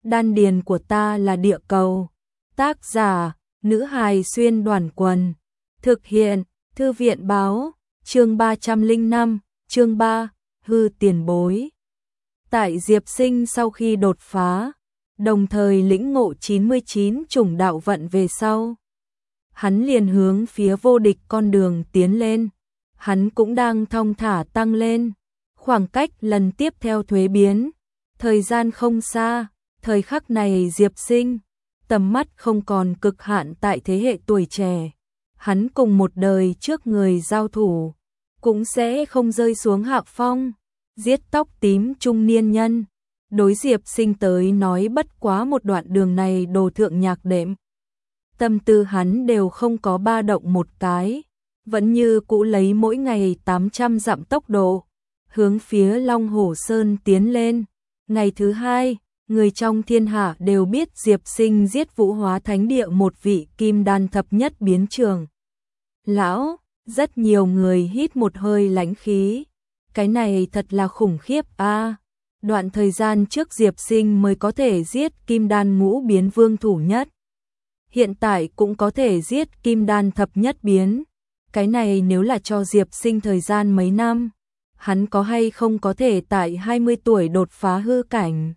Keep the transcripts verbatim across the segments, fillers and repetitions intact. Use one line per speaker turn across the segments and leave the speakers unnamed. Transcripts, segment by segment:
đan điền của ta là địa cầu. Tác giả, nữ hài xuyên đoàn quần. Thực hiện, thư viện báo, chương ba trăm lẻ năm, chương ba, hư tiền bối. Tại Diệp Sinh sau khi đột phá, đồng thời lĩnh ngộ chín mươi chín chủng đạo vận về sau, hắn liền hướng phía vô địch con đường tiến lên. Hắn cũng đang thong thả tăng lên, khoảng cách lần tiếp theo thuế biến, thời gian không xa, thời khắc này Diệp Sinh, tầm mắt không còn cực hạn tại thế hệ tuổi trẻ. Hắn cùng một đời trước người giao thủ, cũng sẽ không rơi xuống hạ phong, giết tóc tím trung niên nhân. Đối Diệp Sinh tới nói bất quá một đoạn đường này đồ thượng nhạc đệm. Tâm tư hắn đều không có ba động một cái, vẫn như cũ lấy mỗi ngày tám trăm dặm tốc độ, hướng phía Long Hổ Sơn tiến lên. Ngày thứ hai, người trong thiên hạ đều biết Diệp Sinh giết Vũ Hóa Thánh Địa một vị kim đan thập nhất biến trường lão, rất nhiều người hít một hơi lãnh khí. Cái này thật là khủng khiếp a. À, đoạn thời gian trước Diệp Sinh mới có thể giết kim đan ngũ biến vương thủ nhất, hiện tại cũng có thể giết kim đan thập nhất biến. Cái này nếu là cho Diệp Sinh thời gian mấy năm, hắn có hay không có thể tại hai mươi tuổi đột phá hư cảnh.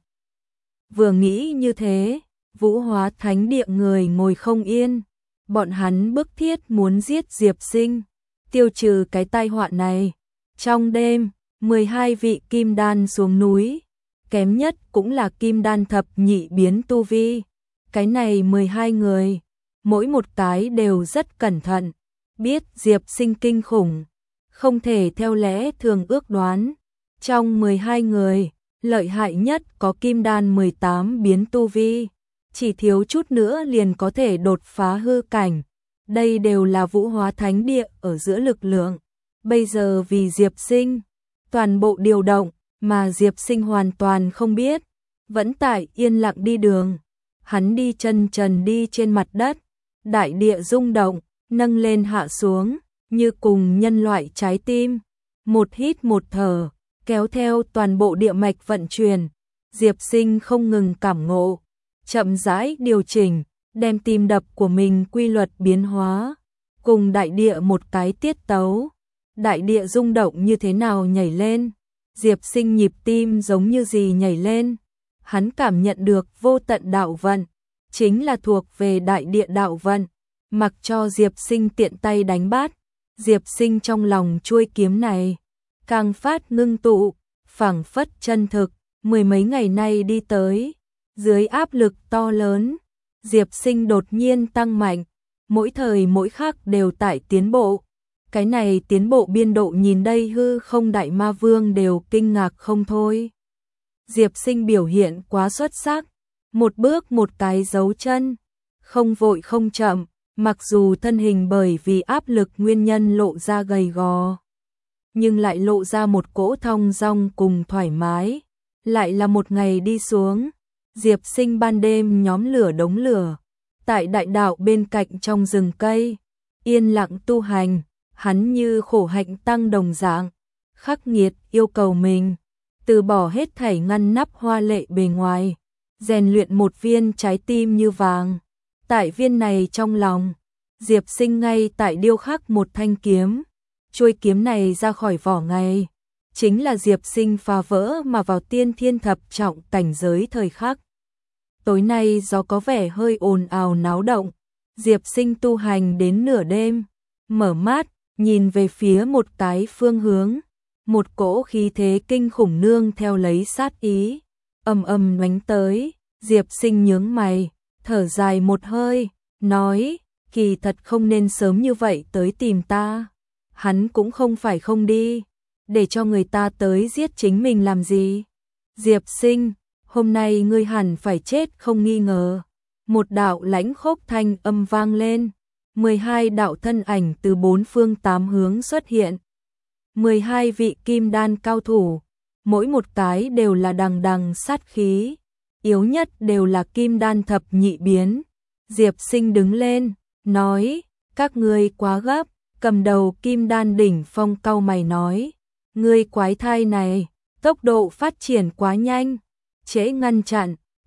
Vừa nghĩ như thế, Vũ Hóa Thánh Địa người ngồi không yên, bọn hắn bức thiết muốn giết Diệp Sinh, tiêu trừ cái tai họa này. Trong đêm, mười hai vị kim đan xuống núi, kém nhất cũng là kim đan thập nhị biến tu vi. Cái này mười hai người, mỗi một cái đều rất cẩn thận, biết Diệp Sinh kinh khủng, không thể theo lẽ thường ước đoán. Trong mười hai người, lợi hại nhất có kim đan mười tám biến tu vi, chỉ thiếu chút nữa liền có thể đột phá hư cảnh. Đây đều là Vũ Hóa Thánh Địa ở giữa lực lượng. Bây giờ vì Diệp Sinh, toàn bộ điều động, mà Diệp Sinh hoàn toàn không biết, vẫn tại yên lặng đi đường. Hắn đi chân trần đi trên mặt đất, đại địa rung động, nâng lên hạ xuống, như cùng nhân loại trái tim. Một hít một thở, kéo theo toàn bộ địa mạch vận chuyển. Diệp Sinh không ngừng cảm ngộ, chậm rãi điều chỉnh, đem tim đập của mình quy luật biến hóa, cùng đại địa một cái tiết tấu. Đại địa rung động như thế nào nhảy lên, Diệp Sinh nhịp tim giống như gì nhảy lên. Hắn cảm nhận được vô tận đạo vận, chính là thuộc về đại địa đạo vận, mặc cho Diệp Sinh tiện tay đánh bát. Diệp Sinh trong lòng chuôi kiếm này càng phát ngưng tụ, phảng phất chân thực. Mười mấy ngày nay đi tới, dưới áp lực to lớn, Diệp Sinh đột nhiên tăng mạnh, mỗi thời mỗi khắc đều tại tiến bộ. Cái này tiến bộ biên độ nhìn đây hư không đại ma vương đều kinh ngạc không thôi. Diệp Sinh biểu hiện quá xuất sắc, một bước một cái dấu chân, không vội không chậm, mặc dù thân hình bởi vì áp lực nguyên nhân lộ ra gầy gò, nhưng lại lộ ra một cỗ thong dong cùng thoải mái. Lại là một ngày đi xuống, Diệp Sinh ban đêm nhóm lửa đống lửa, tại đại đạo bên cạnh trong rừng cây, yên lặng tu hành. Hắn như khổ hạnh tăng đồng dạng, khắc nghiệt yêu cầu mình, từ bỏ hết thảy ngăn nắp hoa lệ bề ngoài, rèn luyện một viên trái tim như vàng. Tại viên này trong lòng, Diệp Sinh ngay tại điêu khắc một thanh kiếm. Chuôi kiếm này ra khỏi vỏ ngay, chính là Diệp Sinh phá vỡ mà vào tiên thiên thập trọng cảnh giới thời khắc. Tối nay gió có vẻ hơi ồn ào náo động, Diệp Sinh tu hành đến nửa đêm, mở mắt, nhìn về phía một cái phương hướng, một cỗ khí thế kinh khủng nương theo lấy sát ý, ầm ầm đánh tới. Diệp Sinh nhướng mày, thở dài một hơi, nói, kỳ thật không nên sớm như vậy tới tìm ta. Hắn cũng không phải không đi, để cho người ta tới giết chính mình làm gì. Diệp Sinh, hôm nay ngươi hẳn phải chết không nghi ngờ. Một đạo lãnh khốc thanh âm vang lên, mười hai đạo thân ảnh từ bốn phương tám hướng xuất hiện. mười hai vị kim đan cao thủ, mỗi một cái đều là đằng đằng sát khí, yếu nhất đều là kim đan thập nhị biến. Diệp Sinh đứng lên, nói, các ngươi quá gấp. Cầm đầu kim đan đỉnh phong cau mày nói, ngươi quái thai này, tốc độ phát triển quá nhanh, trễ ngăn chặn,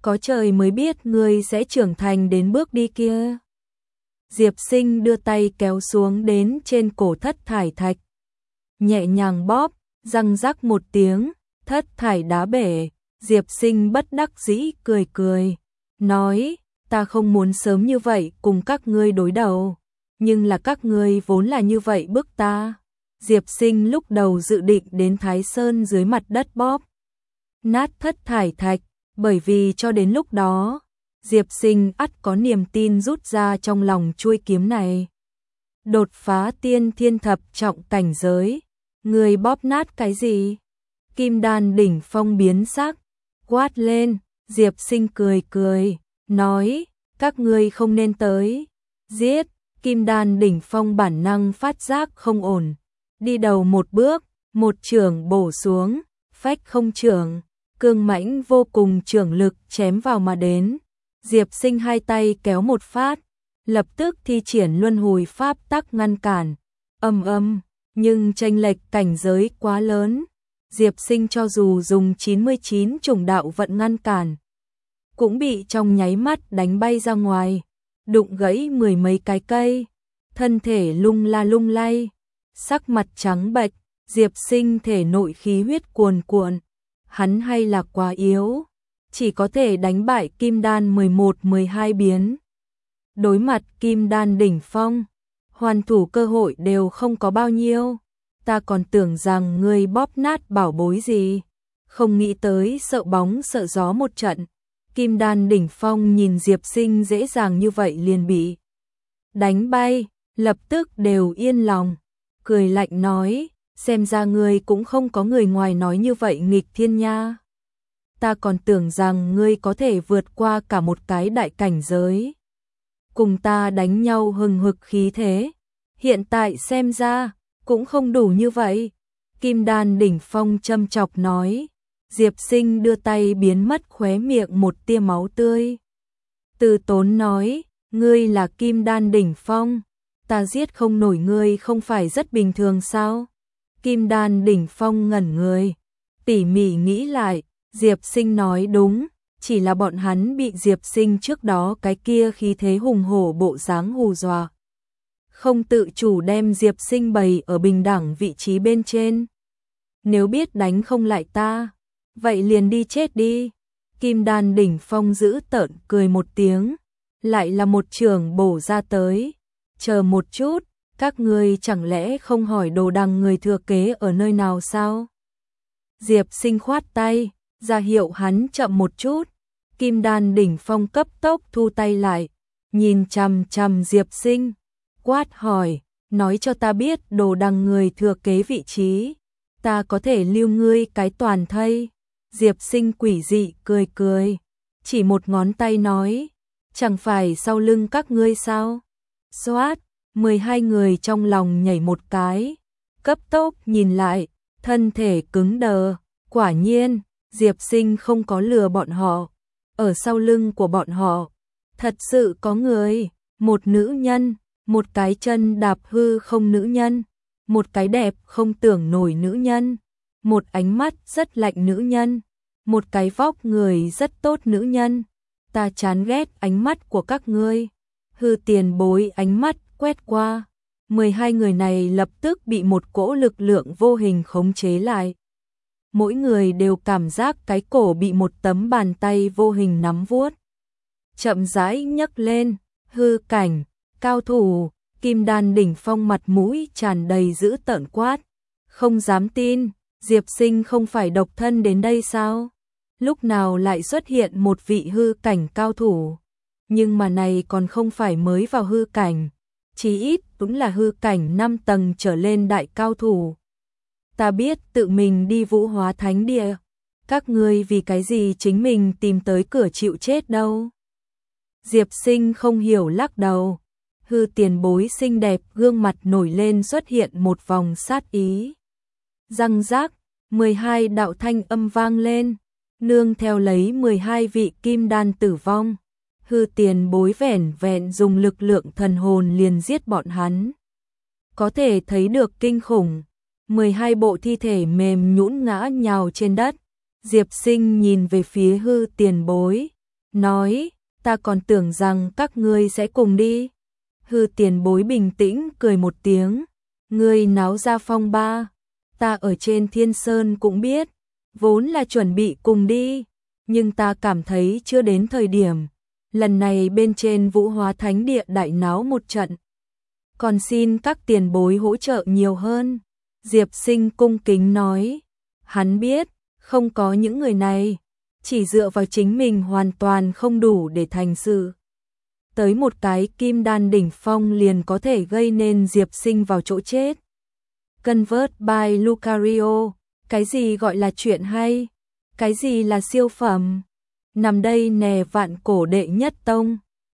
có trời mới biết ngươi sẽ trưởng thành đến bước đi kia. Diệp Sinh đưa tay kéo xuống đến trên cổ Thất Thải Thạch, nhẹ nhàng bóp, răng rắc một tiếng, thất thải đá bể. Diệp Sinh bất đắc dĩ cười cười, nói, ta không muốn sớm như vậy cùng các ngươi đối đầu, nhưng là các ngươi vốn là như vậy bức ta. Diệp Sinh lúc đầu dự định đến Thái Sơn dưới mặt đất bóp nát Thất Thải Thạch, bởi vì cho đến lúc đó, Diệp Sinh ắt có niềm tin rút ra trong lòng chuôi kiếm này. Đột phá tiên thiên thập trọng cảnh giới, người bóp nát cái gì? Kim đan đỉnh phong biến sắc, quát lên. Diệp Sinh cười cười, nói, các ngươi không nên tới. Giết. Kim đan đỉnh phong bản năng phát giác không ổn, đi đầu một bước, một chưởng bổ xuống, phách không chưởng, cương mãnh vô cùng chưởng lực chém vào mà đến. Diệp Sinh hai tay kéo một phát, lập tức thi triển luân hồi pháp tắc ngăn cản. Ầm ầm, nhưng chênh lệch cảnh giới quá lớn, Diệp Sinh cho dù dùng chín mươi chín chủng đạo vận ngăn cản, cũng bị trong nháy mắt đánh bay ra ngoài, đụng gãy mười mấy cái cây, thân thể lung la lung lay, sắc mặt trắng bệch. Diệp Sinh thể nội khí huyết cuồn cuộn, hắn hay là quá yếu, chỉ có thể đánh bại kim đan mười một mười hai biến. Đối mặt kim đan đỉnh phong, hoàn thủ cơ hội đều không có bao nhiêu. Ta còn tưởng rằng ngươi bóp nát bảo bối gì, không nghĩ tới sợ bóng sợ gió một trận. Kim đan đỉnh phong nhìn Diệp Sinh dễ dàng như vậy liền bị đánh bay, lập tức đều yên lòng, cười lạnh nói, xem ra ngươi cũng không có người ngoài nói như vậy nghịch thiên nha. Ta còn tưởng rằng ngươi có thể vượt qua cả một cái đại cảnh giới, cùng ta đánh nhau hừng hực khí thế, hiện tại xem ra cũng không đủ như vậy. Kim đan đỉnh phong châm chọc nói. Diệp Sinh đưa tay biến mất khóe miệng một tia máu tươi. Từ tốn nói, ngươi là kim đan đỉnh phong, ta giết không nổi ngươi không phải rất bình thường sao? Kim đan đỉnh phong ngẩn người, tỉ mỉ nghĩ lại, Diệp Sinh nói đúng, chỉ là bọn hắn bị Diệp Sinh trước đó cái kia khí thế hùng hổ bộ dáng hù dọa, không tự chủ đem Diệp Sinh bày ở bình đẳng vị trí bên trên. Nếu biết đánh không lại ta, vậy liền đi chết đi. Kim đan đỉnh phong giữ tợn cười một tiếng, lại là một trường bổ ra tới. Chờ một chút, các ngươi chẳng lẽ không hỏi đồ đằng người thừa kế ở nơi nào sao? Diệp Sinh khoát tay, ra hiệu hắn chậm một chút. Kim đan đỉnh phong cấp tốc thu tay lại, nhìn chằm chằm Diệp Sinh, quát hỏi, nói cho ta biết đồ đằng người thừa kế vị trí, ta có thể lưu ngươi cái toàn thây. Diệp Sinh quỷ dị cười cười, chỉ một ngón tay nói, chẳng phải sau lưng các ngươi sao? Xoát, mười hai người trong lòng nhảy một cái, cấp tốc nhìn lại, thân thể cứng đờ, quả nhiên, Diệp Sinh không có lừa bọn họ, ở sau lưng của bọn họ, thật sự có người, một nữ nhân, một cái chân đạp hư không nữ nhân, một cái đẹp không tưởng nổi nữ nhân, một ánh mắt rất lạnh nữ nhân, một cái vóc người rất tốt nữ nhân. Ta chán ghét ánh mắt của các ngươi. Hư tiền bối ánh mắt quét qua, mười hai người này lập tức bị một cỗ lực lượng vô hình khống chế lại. Mỗi người đều cảm giác cái cổ bị một tấm bàn tay vô hình nắm vuốt, chậm rãi nhấc lên. Hư cảnh, cao thủ. Kim đan đỉnh phong mặt mũi tràn đầy dữ tợn quát, không dám tin, Diệp Sinh không phải độc thân đến đây sao? Lúc nào lại xuất hiện một vị hư cảnh cao thủ? Nhưng mà này còn không phải mới vào hư cảnh, chí ít cũng là hư cảnh năm tầng trở lên đại cao thủ. Ta biết tự mình đi Vũ Hóa Thánh Địa, các ngươi vì cái gì chính mình tìm tới cửa chịu chết đâu? Diệp Sinh không hiểu lắc đầu. Hư tiền bối xinh đẹp gương mặt nổi lên xuất hiện một vòng sát ý. Răng rác, mười hai đạo thanh âm vang lên, nương theo lấy mười hai vị kim đan tử vong. Hư tiền bối vẻn vẹn dùng lực lượng thần hồn liền giết bọn hắn. Có thể thấy được kinh khủng, mười hai bộ thi thể mềm nhũn ngã nhào trên đất. Diệp Sinh nhìn về phía hư tiền bối, nói, ta còn tưởng rằng các ngươi sẽ cùng đi. Hư tiền bối bình tĩnh cười một tiếng, ngươi náo ra phong ba, ta ở trên Thiên Sơn cũng biết, vốn là chuẩn bị cùng đi, nhưng ta cảm thấy chưa đến thời điểm, lần này bên trên Vũ Hóa Thánh Địa đại náo một trận, còn xin các tiền bối hỗ trợ nhiều hơn. Diệp Sinh cung kính nói, hắn biết, không có những người này, chỉ dựa vào chính mình hoàn toàn không đủ để thành sự. Tới một cái kim đan đỉnh phong liền có thể gây nên Diệp Sinh vào chỗ chết. Convert by Lucario, cái gì gọi là chuyện hay? Cái gì là siêu phẩm? Nằm đây nè vạn cổ đệ nhất tông.